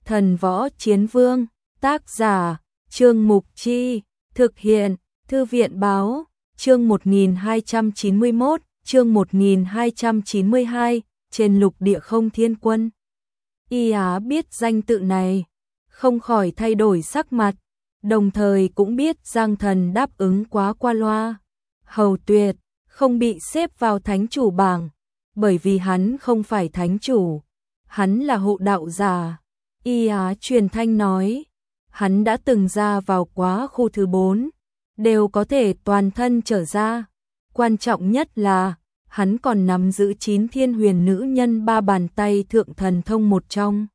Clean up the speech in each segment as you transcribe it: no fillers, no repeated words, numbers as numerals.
Thần Võ Chiến Vương, tác giả, Trương Mục Chi, thực hiện, Thư viện Báo, chương 1291, chương 1292, trên lục địa không thiên quân. Y Á biết danh tự này, không khỏi thay đổi sắc mặt, đồng thời cũng biết Giang Thần đáp ứng quá qua loa. Hầu Tuyệt không bị xếp vào thánh chủ bảng, bởi vì hắn không phải thánh chủ, hắn là hộ đạo giả. Y Á truyền thanh nói, hắn đã từng ra vào quá khu thứ 4, đều có thể toàn thân trở ra. Quan trọng nhất là, hắn còn nắm giữ 9 thiên huyền nữ nhân 3 bàn tay thượng thần thông một trong.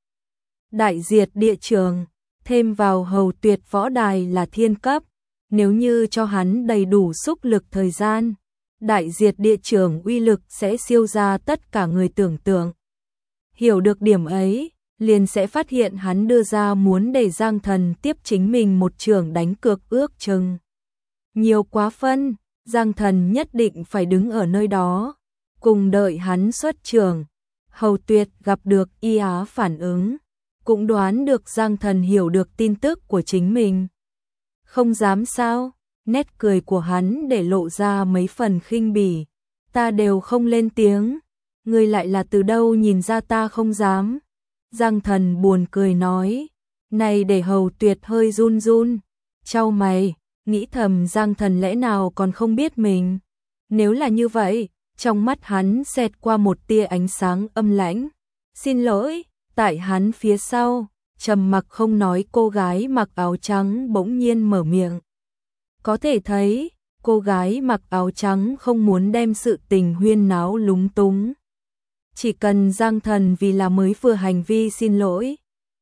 Đại diệt địa trường, thêm vào Hầu Tuyệt võ đài là thiên cấp, nếu như cho hắn đầy đủ xúc lực thời gian, đại diệt địa trường uy lực sẽ siêu ra tất cả người tưởng tượng. Hiểu được điểm ấy, liền sẽ phát hiện hắn đưa ra muốn để Giang Thần tiếp chính mình một trường đánh cược ước chừng nhiều quá phân, Giang Thần nhất định phải đứng ở nơi đó, cùng đợi hắn xuất trường. Hầu Tuyệt gặp được Y Á phản ứng, cũng đoán được Giang Thần hiểu được tin tức của chính mình. Không dám sao? Nét cười của hắn để lộ ra mấy phần khinh bỉ. Ta đều không lên tiếng, ngươi lại là từ đâu nhìn ra ta không dám? Giang Thần buồn cười nói, này để Hầu Tuyệt hơi run run, chau mày, nghĩ thầm Giang Thần lẽ nào còn không biết mình. Nếu là như vậy, trong mắt hắn xẹt qua một tia ánh sáng âm lãnh. Xin lỗi, tại hắn phía sau, trầm mặc không nói cô gái mặc áo trắng bỗng nhiên mở miệng. Có thể thấy, cô gái mặc áo trắng không muốn đem sự tình huyên náo lúng túng. Chỉ cần Giang Thần vì là mới vừa hành vi xin lỗi,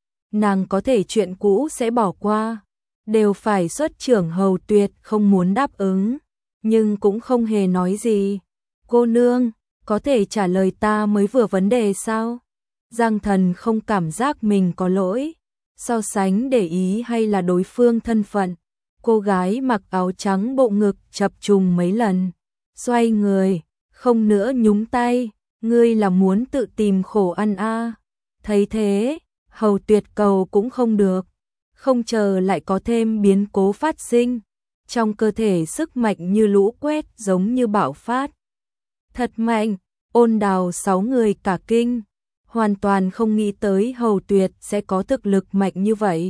nàng có thể chuyện cũ sẽ bỏ qua, đều phải xuất trưởng. Hầu Tuyệt không muốn đáp ứng, nhưng cũng không hề nói gì. Cô nương, có thể trả lời ta mới vừa vấn đề sao? Giang Thần không cảm giác mình có lỗi, so sánh để ý hay là đối phương thân phận. Cô gái mặc áo trắng bộ ngực chập trùng mấy lần, xoay người, không nữa nhúng tay. Ngươi là muốn tự tìm khổ ăn a? Thấy thế, Hầu Tuyệt cầu cũng không được, không chờ lại có thêm biến cố phát sinh. Trong cơ thể sức mạnh như lũ quét giống như bạo phát. Thật mạnh, Ôn Đào 6 người cả kinh, hoàn toàn không nghĩ tới Hầu Tuyệt sẽ có thực lực mạnh như vậy.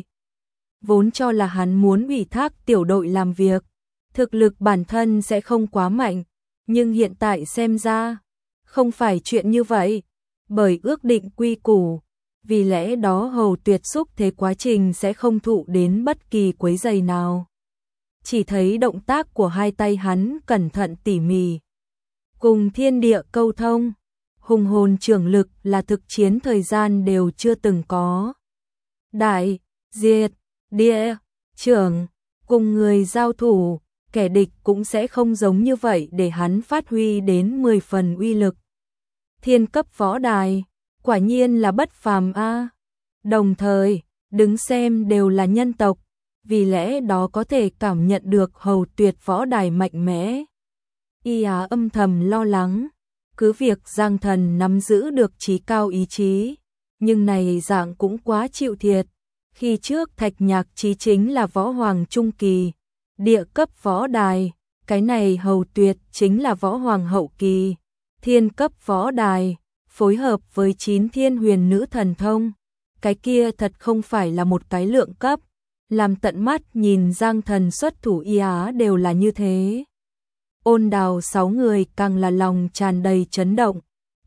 Vốn cho là hắn muốn ủy thác tiểu đội làm việc, thực lực bản thân sẽ không quá mạnh, nhưng hiện tại xem ra, không phải chuyện như vậy, bởi ước định quy củ, vì lẽ đó Hầu Tuyệt xúc thế quá trình sẽ không thụ đến bất kỳ quấy rầy nào. Chỉ thấy động tác của hai tay hắn cẩn thận tỉ mỉ, cùng thiên địa câu thông, hùng hồn trưởng lực là thực chiến thời gian đều chưa từng có. Đại, diệt, địa, trưởng, cùng người giao thủ, kẻ địch cũng sẽ không giống như vậy để hắn phát huy đến 10 phần uy lực. Thiên cấp võ đài, quả nhiên là bất phàm a. Đồng thời, đứng xem đều là nhân tộc, vì lẽ đó có thể cảm nhận được Hầu Tuyệt võ đài mạnh mẽ. Y Á âm thầm lo lắng, cứ việc Giang Thần nắm giữ được chí cao ý chí, nhưng này dạng cũng quá chịu thiệt. Khi trước Thạch Nhạc Chí chính là võ hoàng trung kỳ, địa cấp võ đài, cái này Hầu Tuyệt chính là võ hoàng hậu kỳ, thiên cấp võ đài, phối hợp với 9 thiên huyền nữ thần thông, cái kia thật không phải là một cái lượng cấp. Làm tận mắt nhìn Giang Thần xuất thủ Y Á đều là như thế. Ôn Đào 6 người càng là lòng tràn đầy chấn động,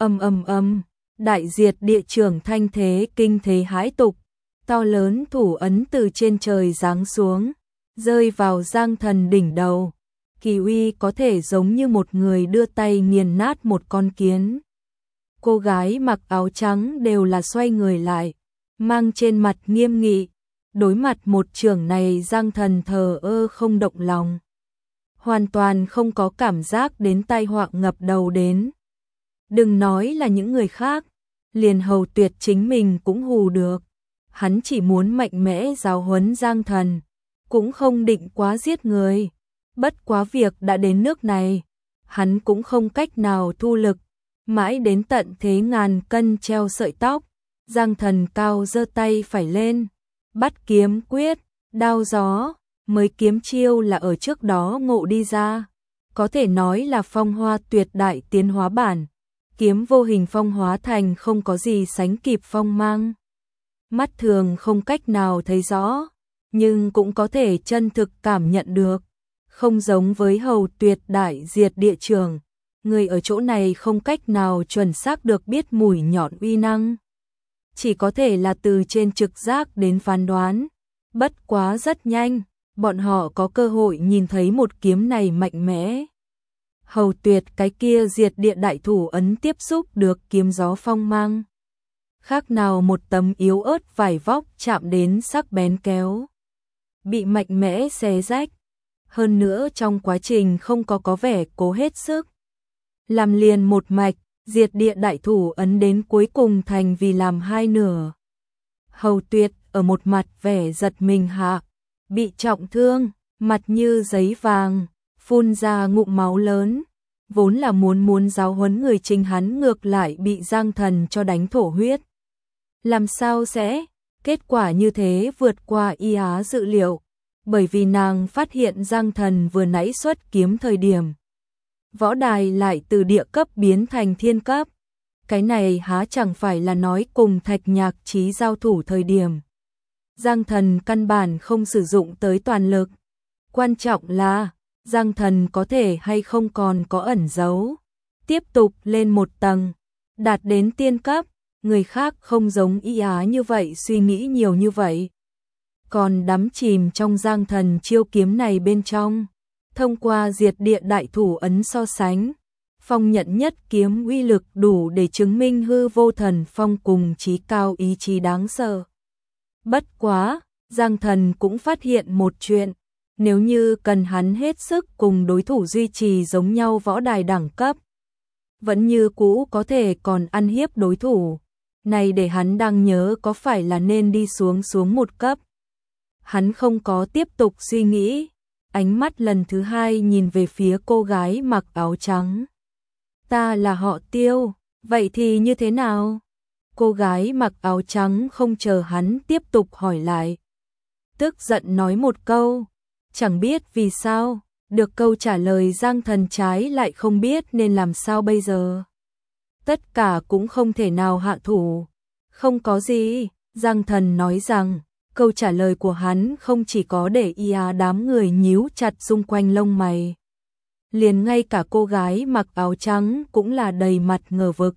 đại diệt địa trường thanh thế kinh thế hãi tục, to lớn thủ ấn từ trên trời giáng xuống, rơi vào Giang Thần đỉnh đầu. Kỳ uy có thể giống như một người đưa tay nghiền nát một con kiến. Cô gái mặc áo trắng đều là xoay người lại, mang trên mặt nghiêm nghị. Đối mặt một trường này Giang Thần thờ ơ không động lòng, hoàn toàn không có cảm giác đến tai họa ngập đầu đến. Đừng nói là những người khác, liền Hầu Tuyệt chính mình cũng hù được. Hắn chỉ muốn mạnh mẽ giáo huấn Giang Thần, cũng không định quá giết người. Bất quá việc đã đến nước này, hắn cũng không cách nào thu lực, mãi đến tận thế ngàn cân treo sợi tóc, Giang Thần cao giơ tay phải lên, bắt kiếm quyết, đao gió, mới kiếm chiêu là ở trước đó ngộ đi ra. Có thể nói là phong hoa tuyệt đại tiến hóa bản, kiếm vô hình phong hóa thành không có gì sánh kịp phong mang. Mắt thường không cách nào thấy rõ, nhưng cũng có thể chân thực cảm nhận được. Không giống với hầu tuyệt đại diệt địa trường, người ở chỗ này không cách nào chuẩn xác được biết mũi nhọn uy năng. Chỉ có thể là từ trên trực giác đến phán đoán. Bất quá rất nhanh, bọn họ có cơ hội nhìn thấy một kiếm này mạnh mẽ. Hầu tuyệt cái kia diệt địa đại thủ ấn tiếp xúc được kiếm gió phong mang. Khác nào một tấm yếu ớt vải vóc chạm đến sắc bén kéo. Bị mạnh mẽ xé rách. Hơn nữa trong quá trình không có vẻ cố hết sức. Làm liền một mạch, diệt địa đại thủ ấn đến cuối cùng thành vì làm hai nửa. Hầu tuyệt ở một mặt vẻ giật mình hạ, bị trọng thương, mặt như giấy vàng, phun ra ngụm máu lớn. Vốn là muốn giáo huấn người chính hắn ngược lại bị Giang Thần cho đánh thổ huyết. Làm sao sẽ? Kết quả như thế vượt qua y á dự liệu, bởi vì nàng phát hiện Giang Thần vừa nãy xuất kiếm thời điểm. Võ đài lại từ địa cấp biến thành thiên cấp. Cái này há chẳng phải là nói cùng Thạch Nhạc Chí giao thủ thời điểm. Giang Thần căn bản không sử dụng tới toàn lực. Quan trọng là Giang Thần có thể hay không còn có ẩn giấu. Tiếp tục lên một tầng, đạt đến tiên cấp, người khác không giống y á như vậy suy nghĩ nhiều như vậy. Còn đắm chìm trong Giang Thần chiêu kiếm này bên trong. Thông qua diệt địa đại thủ ấn so sánh, phong nhận nhất kiếm uy lực đủ để chứng minh hư vô thần phong cùng trí cao ý chí đáng sợ. Bất quá, Giang Thần cũng phát hiện một chuyện, nếu như cần hắn hết sức cùng đối thủ duy trì giống nhau võ đài đẳng cấp, vẫn như cũ có thể còn ăn hiếp đối thủ. Này để hắn đang nhớ có phải là nên đi xuống một cấp. Hắn không có tiếp tục suy nghĩ, ánh mắt lần thứ hai nhìn về phía cô gái mặc áo trắng. Ta là họ Tiêu, vậy thì như thế nào? Cô gái mặc áo trắng không chờ hắn tiếp tục hỏi lại. Tức giận nói một câu, chẳng biết vì sao, được câu trả lời Giang Thần trái lại không biết nên làm sao bây giờ. Tất cả cũng không thể nào hạ thủ. Không có gì, Giang Thần nói rằng, câu trả lời của hắn không chỉ có để đám người nhíu chặt xung quanh lông mày. Liền ngay cả cô gái mặc áo trắng cũng là đầy mặt ngờ vực.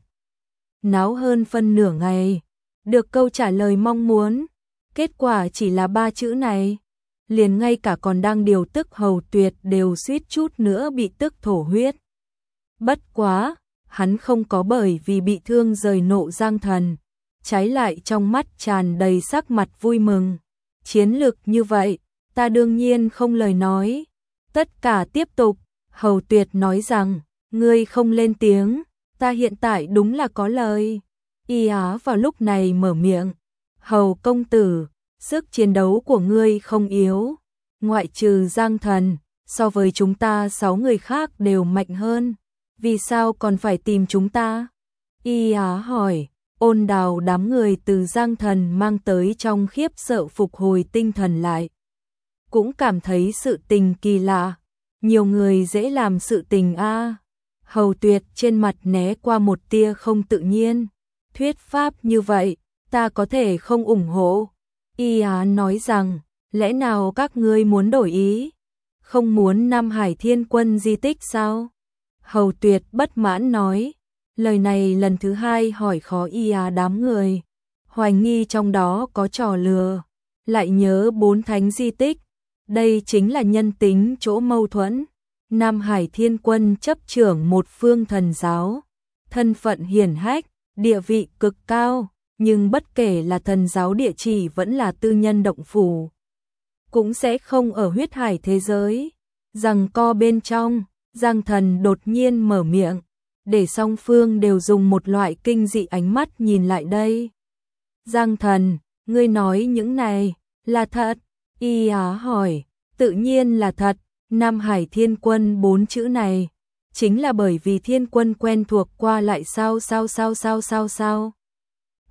Náo hơn phân nửa ngày, được câu trả lời mong muốn, kết quả chỉ là 3 chữ này. Liền ngay cả còn đang điều tức hầu tuyệt đều suýt chút nữa bị tức thổ huyết. Bất quá, hắn không có bởi vì bị thương rời nộ Giang Thần, trái lại trong mắt tràn đầy sắc mặt vui mừng. Chiến lược như vậy, ta đương nhiên không lời nói. Tất cả tiếp tục, hầu tuyệt nói rằng, ngươi không lên tiếng, ta hiện tại đúng là có lời. Y á vào lúc này mở miệng, hầu công tử, sức chiến đấu của ngươi không yếu, ngoại trừ Giang Thần, so với chúng ta 6 người khác đều mạnh hơn, vì sao còn phải tìm chúng ta? Y á hỏi, ôn đào đám người từ Giang Thần mang tới trong khiếp sợ phục hồi tinh thần lại. Cũng cảm thấy sự tình kỳ lạ, nhiều người dễ làm sự tình a. Hầu tuyệt trên mặt né qua một tia không tự nhiên, thuyết pháp như vậy, ta có thể không ủng hộ. Y á nói rằng, lẽ nào các ngươi muốn đổi ý? Không muốn Nam Hải Thiên Quân di tích sao? Hầu tuyệt bất mãn nói, lời này lần thứ hai hỏi khó y á đám người. Hoài nghi trong đó có trò lừa, lại nhớ 4 thánh di tích. Đây chính là nhân tính chỗ mâu thuẫn. Nam Hải Thiên Quân chấp trưởng một phương thần giáo, thân phận hiển hách, địa vị cực cao, nhưng bất kể là thần giáo địa chỉ vẫn là tư nhân động phủ, cũng sẽ không ở huyết hải thế giới. Rằng co bên trong, Giang Thần đột nhiên mở miệng, để song phương đều dùng một loại kinh dị ánh mắt nhìn lại đây. Giang Thần, ngươi nói những này là thật? Y á hỏi, tự nhiên là thật. Nam Hải Thiên Quân 4 chữ này, chính là bởi vì Thiên Quân quen thuộc qua lại sao.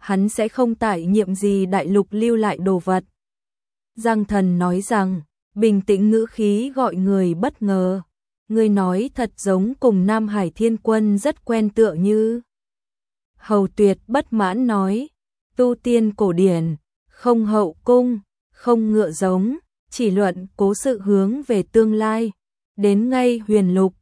hắn sẽ không tải nhiệm gì đại lục lưu lại đồ vật. Giang Thần nói rằng, bình tĩnh ngữ khí gọi người bất ngờ. Ngươi nói thật giống cùng Nam Hải Thiên Quân rất quen tựa như. Hầu Tuyệt bất mãn nói, tu tiên cổ điển, không hậu cung, không ngựa giống, chỉ luận cố sự hướng về tương lai. Đến ngay huyền lục,